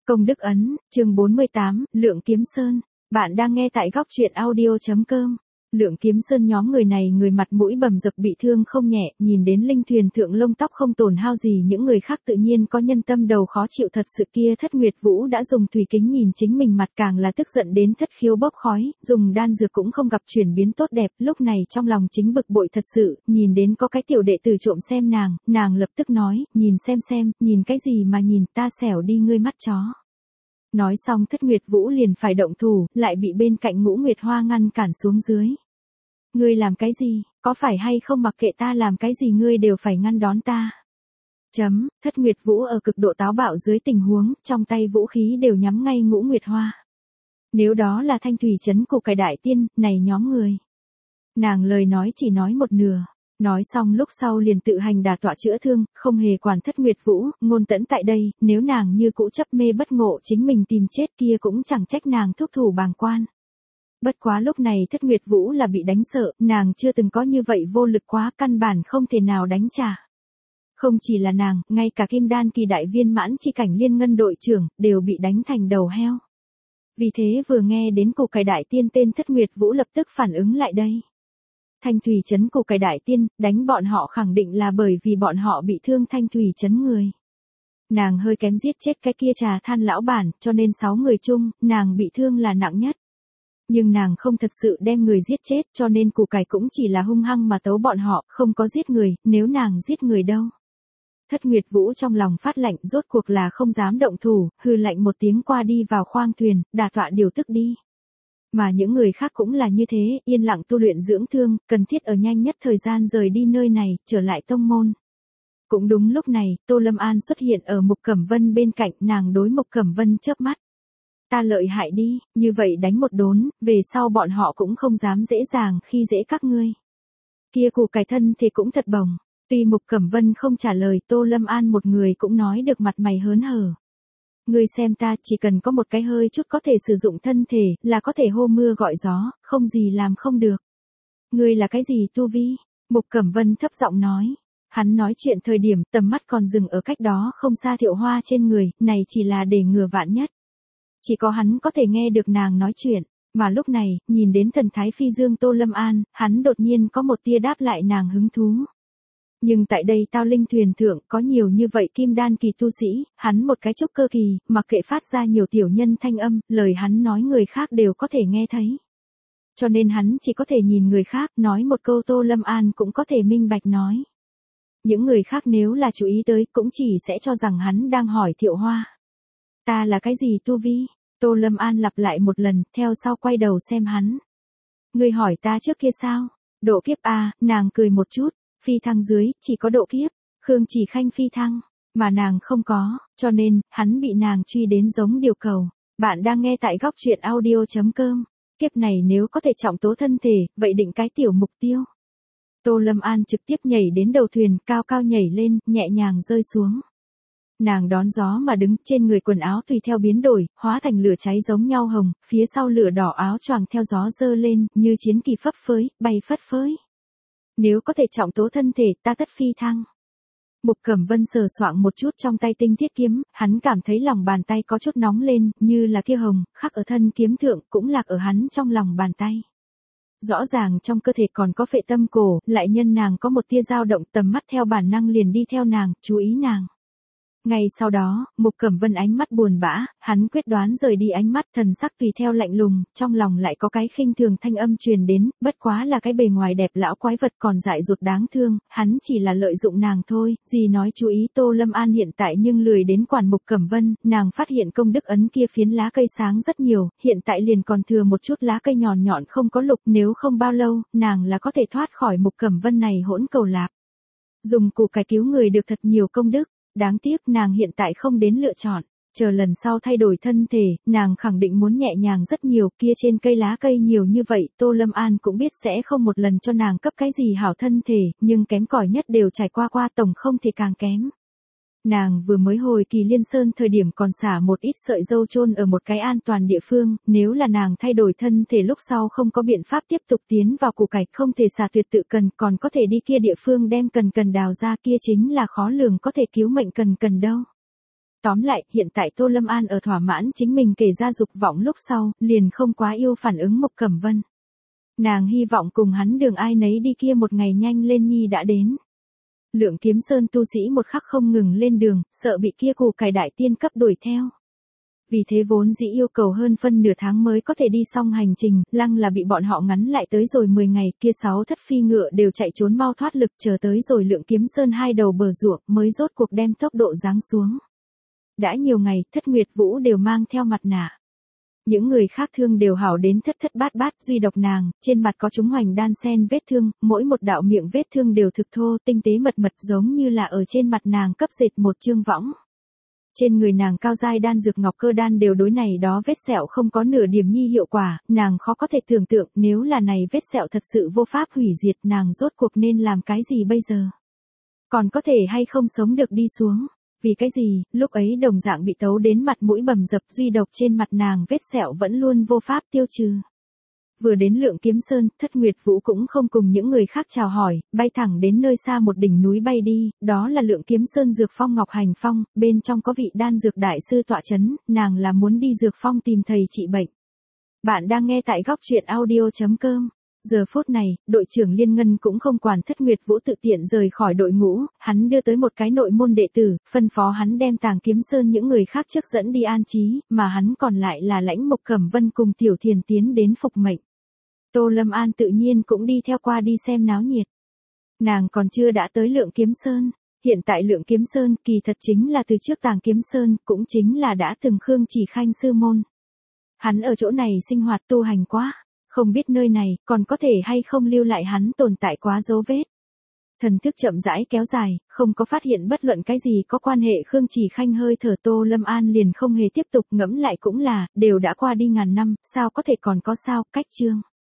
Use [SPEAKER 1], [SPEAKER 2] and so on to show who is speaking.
[SPEAKER 1] Công đức ấn, chương 48, Lượng Kiếm Sơn. Bạn đang nghe tại góc truyện audio.com. Lượng Kiếm Sơn nhóm người này người mặt mũi bầm dập bị thương không nhẹ, nhìn đến linh thuyền thượng lông tóc không tổn hao gì, những người khác tự nhiên có nhân tâm đầu khó chịu thật sự. Kia Thất Nguyệt Vũ đã dùng thủy kính nhìn chính mình mặt, càng là tức giận đến thất khiếu bốc khói, dùng đan dược cũng không gặp chuyển biến tốt đẹp, lúc này trong lòng chính bực bội thật sự, nhìn đến có cái tiểu đệ tử trộm xem nàng lập tức nói, nhìn xem, nhìn cái gì mà nhìn, ta xẻo đi ngươi mắt chó. Nói xong Thất Nguyệt Vũ liền phải động thủ, lại bị bên cạnh Ngũ Nguyệt Hoa ngăn cản xuống dưới. Ngươi làm cái gì, có phải hay không mặc kệ ta làm cái gì ngươi đều phải ngăn đón ta. Thất Nguyệt Vũ ở cực độ táo bạo dưới tình huống, trong tay vũ khí đều nhắm ngay Ngũ Nguyệt Hoa. Nếu đó là Thanh Thủy Trấn của cải đại tiên, này nhóm người. Nàng lời nói chỉ nói một nửa. Nói xong lúc sau liền tự hành đả tọa chữa thương, không hề quản Thất Nguyệt Vũ, Ngôn Tẫn tại đây, nếu nàng như cũ chấp mê bất ngộ chính mình tìm chết kia cũng chẳng trách nàng thúc thủ bàng quan. Bất quá lúc này Thất Nguyệt Vũ là bị đánh sợ, nàng chưa từng có như vậy vô lực quá, căn bản không thể nào đánh trả. Không chỉ là nàng, ngay cả Kim Đan kỳ đại viên mãn chi cảnh Liên Ngân đội trưởng, đều bị đánh thành đầu heo. Vì thế vừa nghe đến củ cải đại tiên tên Thất Nguyệt Vũ lập tức phản ứng lại đây. Thanh Thủy Trấn củ cải đại tiên, đánh bọn họ khẳng định là bởi vì bọn họ bị thương Thanh Thủy Trấn người. Nàng hơi kém giết chết cái kia trà than lão bản, cho nên 6 người chung, nàng bị thương là nặng nhất. Nhưng nàng không thật sự đem người giết chết, cho nên củ cải cũng chỉ là hung hăng mà tấu bọn họ, không có giết người, nếu nàng giết người đâu. Thất Nguyệt Vũ trong lòng phát lạnh, rốt cuộc là không dám động thủ, hừ lạnh một tiếng qua đi vào khoang thuyền, đả tọa điều tức đi. Mà những người khác cũng là như thế, yên lặng tu luyện dưỡng thương, cần thiết ở nhanh nhất thời gian rời đi nơi này, trở lại tông môn. Cũng đúng lúc này, Tô Lâm An xuất hiện ở Mục Cẩm Vân bên cạnh, nàng đối Mục Cẩm Vân chớp mắt. Ta lợi hại đi, như vậy đánh một đốn, về sau bọn họ cũng không dám dễ dàng khi dễ các ngươi. Kia củ cải thân thì cũng thật bồng. Tuy Mục Cẩm Vân không trả lời, Tô Lâm An một người cũng nói được mặt mày hớn hở. Ngươi xem ta, chỉ cần có một cái hơi chút có thể sử dụng thân thể, là có thể hô mưa gọi gió, không gì làm không được. Ngươi là cái gì tu vi? Mục Cẩm Vân thấp giọng nói. Hắn nói chuyện thời điểm, tầm mắt còn dừng ở cách đó không xa Thiệu Hoa trên người, này chỉ là để ngừa vạn nhất. Chỉ có hắn có thể nghe được nàng nói chuyện, mà lúc này, nhìn đến thần thái phi dương Tô Lâm An, hắn đột nhiên có một tia đáp lại nàng hứng thú. Nhưng tại đây Tao Linh thuyền thượng có nhiều như vậy Kim Đan kỳ tu sĩ, hắn một cái trúc cơ kỳ, mặc kệ phát ra nhiều tiểu nhân thanh âm, lời hắn nói người khác đều có thể nghe thấy. Cho nên hắn chỉ có thể nhìn người khác, nói một câu Tô Lâm An cũng có thể minh bạch nói. Những người khác nếu là chú ý tới cũng chỉ sẽ cho rằng hắn đang hỏi Thiệu Hoa. Ta là cái gì tu vi? Tô Lâm An lặp lại một lần, theo sau quay đầu xem hắn. Ngươi hỏi ta trước kia sao? Độ kiếp a, nàng cười một chút. Phi thăng dưới, chỉ có độ kiếp, Khương Chỉ Khanh phi thăng, mà nàng không có, cho nên, hắn bị nàng truy đến giống điều cầu. Bạn đang nghe tại góc truyện audio.com, kiếp này nếu có thể trọng tố thân thể, vậy định cái tiểu mục tiêu. Tô Lâm An trực tiếp nhảy đến đầu thuyền, cao cao nhảy lên, nhẹ nhàng rơi xuống. Nàng đón gió mà đứng, trên người quần áo tùy theo biến đổi, hóa thành lửa cháy giống nhau hồng, phía sau lửa đỏ áo choàng theo gió dơ lên, như chiến kỳ phấp phới, bay phất phới. Nếu có thể trọng tố thân thể, ta tất phi thăng. Mục Cẩm Vân sờ soạng một chút trong tay tinh thiết kiếm, hắn cảm thấy lòng bàn tay có chút nóng lên, như là kia hồng, khắc ở thân kiếm thượng, cũng lạc ở hắn trong lòng bàn tay. Rõ ràng trong cơ thể còn có phệ tâm cổ, lại nhân nàng có một tia dao động, tầm mắt theo bản năng liền đi theo nàng, chú ý nàng. Ngay sau đó, Mục Cẩm Vân ánh mắt buồn bã, hắn quyết đoán rời đi ánh mắt, thần sắc tùy theo lạnh lùng, trong lòng lại có cái khinh thường thanh âm truyền đến, bất quá là cái bề ngoài đẹp lão quái vật còn dại dột đáng thương, hắn chỉ là lợi dụng nàng thôi, gì nói chú ý. Tô Lâm An hiện tại nhưng lười đến quản Mục Cẩm Vân, nàng phát hiện công đức ấn kia phiến lá cây sáng rất nhiều, hiện tại liền còn thừa một chút lá cây nhọn nhọn không có lục, nếu không bao lâu, nàng là có thể thoát khỏi Mục Cẩm Vân này hỗn cầu lạp. Dùng củ cải cứu người được thật nhiều công đức. Đáng tiếc nàng hiện tại không đến lựa chọn, chờ lần sau thay đổi thân thể, nàng khẳng định muốn nhẹ nhàng rất nhiều, kia trên cây lá cây nhiều như vậy, Tô Lâm An cũng biết sẽ không một lần cho nàng cấp cái gì hảo thân thể, nhưng kém cỏi nhất đều trải qua tổng không thể càng kém. Nàng vừa mới hồi Kỳ Liên Sơn thời điểm còn xả một ít sợi dâu chôn ở một cái an toàn địa phương, nếu là nàng thay đổi thân thể lúc sau không có biện pháp tiếp tục tiến vào củ cải, không thể xả tuyệt tự cần, còn có thể đi kia địa phương đem cần đào ra, kia chính là khó lường có thể cứu mệnh cần đâu. Tóm lại, hiện tại Tô Lâm An ở thỏa mãn chính mình kể ra dục vọng lúc sau, liền không quá yêu phản ứng Mộc Cẩm Vân. Nàng hy vọng cùng hắn đường ai nấy đi kia một ngày nhanh lên nhi đã đến. Lượng Kiếm Sơn tu sĩ một khắc không ngừng lên đường, sợ bị kia củ cải đại tiên cấp đuổi theo. Vì thế vốn dĩ yêu cầu hơn phân nửa tháng mới có thể đi xong hành trình, lăng là bị bọn họ ngắn lại tới rồi 10 ngày, kia 6 thất phi ngựa đều chạy trốn mau thoát lực, chờ tới rồi Lượng Kiếm Sơn hai đầu bờ ruộng mới rốt cuộc đem tốc độ giáng xuống. Đã nhiều ngày, Thất Nguyệt Vũ đều mang theo mặt nạ. Những người khác thương đều hảo đến thất thất bát bát, duy độc nàng, trên mặt có chúng hoành đan sen vết thương, mỗi một đạo miệng vết thương đều thực thô, tinh tế mật mật giống như là ở trên mặt nàng cấp dệt một chương võng. Trên người nàng cao giai đan dược ngọc cơ đan đều đối này đó vết sẹo không có nửa điểm nhi hiệu quả, nàng khó có thể tưởng tượng nếu là này vết sẹo thật sự vô pháp hủy diệt nàng rốt cuộc nên làm cái gì bây giờ. Còn có thể hay không sống được đi xuống. Vì cái gì, lúc ấy đồng dạng bị tấu đến mặt mũi bầm dập duy độc trên mặt nàng vết sẹo vẫn luôn vô pháp tiêu trừ. Vừa đến Lượng Kiếm Sơn, Thất Nguyệt Vũ cũng không cùng những người khác chào hỏi, bay thẳng đến nơi xa một đỉnh núi bay đi, đó là Lượng Kiếm Sơn Dược Phong Ngọc Hành Phong, bên trong có vị đan dược đại sư tọa chấn, nàng là muốn đi Dược Phong tìm thầy trị bệnh. Bạn đang nghe tại góc truyện audio.com. Giờ phút này, đội trưởng Liên Ngân cũng không quản Thất Nguyệt Vũ tự tiện rời khỏi đội ngũ, hắn đưa tới một cái nội môn đệ tử, phân phó hắn đem Tàng Kiếm Sơn những người khác trước dẫn đi an trí, mà hắn còn lại là lãnh Mộc Cẩm Vân cùng Tiểu Thiền tiến đến phục mệnh. Tô Lâm An tự nhiên cũng đi theo qua đi xem náo nhiệt. Nàng còn chưa đã tới Lượng Kiếm Sơn, hiện tại Lượng Kiếm Sơn kỳ thật chính là từ trước Tàng Kiếm Sơn, cũng chính là đã từng Khương Chỉ Khanh sư môn. Hắn ở chỗ này sinh hoạt tu hành quá. Không biết nơi này còn có thể hay không lưu lại hắn tồn tại quá dấu vết. Thần thức chậm rãi kéo dài, không có phát hiện bất luận cái gì có quan hệ Khương Chỉ Khanh hơi thở Tô Lâm An liền không hề tiếp tục ngẫm lại cũng là, đều đã qua đi ngàn năm, sao có thể còn có sao, cách chương.